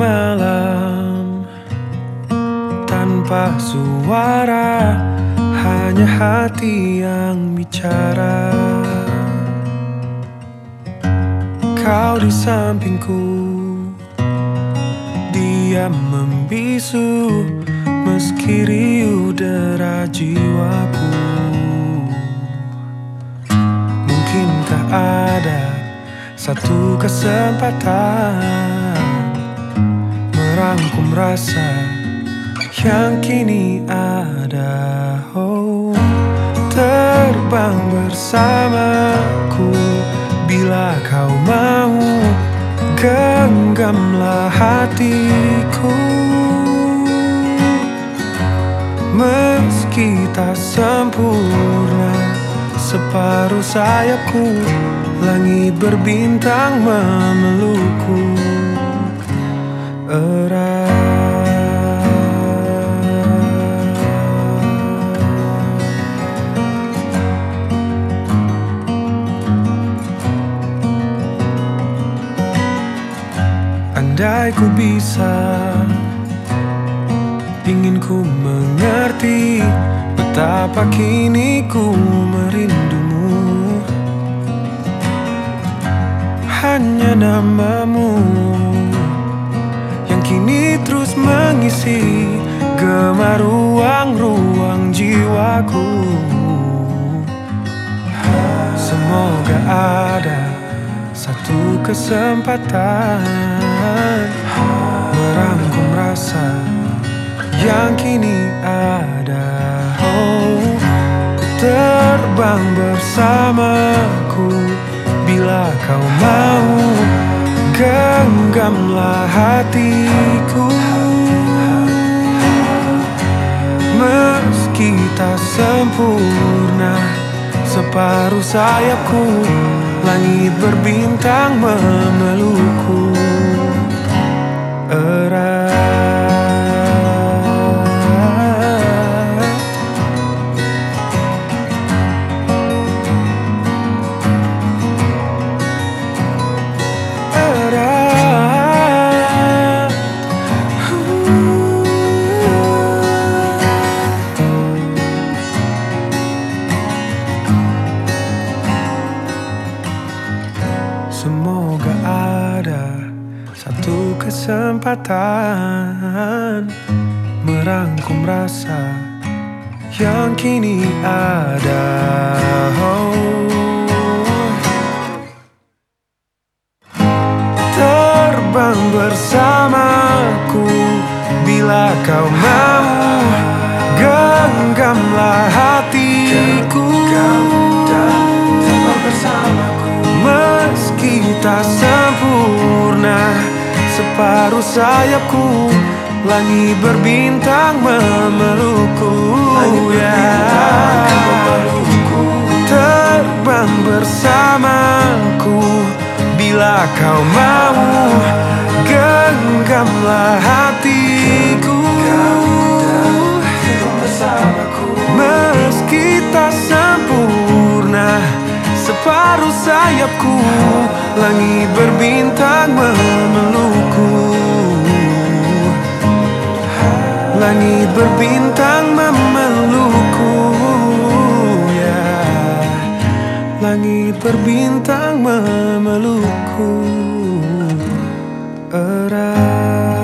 malam tanpa suara, hanya hati yang bicara. Kau di sampingku, diam membisu meski riuh dera jiwaku. Mungkinkah ada satu kesempatan merangkum rasa yang kini ada? Oh, terbang bersamaku bila kau mau, genggamlah hatiku. Meski tak sempurna separuh sayapku, langit berbintang memelukku erat. Andai ku bisa, ingin ku mengerti betapa kini ku merindumu. Hanya namamu yang kini terus mengisi gemar ruang-ruang jiwaku. Semoga ada satu kesempatan merangkum rasa yang kini ada. Oh, terbang bersamaku bila kau mau, genggamlah hatiku. Meski tak sempurna separuh sayapku, langit berbintang memelukku erat. Semoga ada satu kesempatan merangkum rasa yang kini ada. Oh, terbang bersamaku bila kau mau, genggamlah hatiku. Meski tak sempurna separuh sayapku, langit berbintang memelukku. Terbang bersamaku bila kau mau, genggamlah hatiku. Meski tak sempurna separuh sayapku, langit berbintang memelukku. Langit berbintang memelukku, ya. Langit berbintang memelukku erat.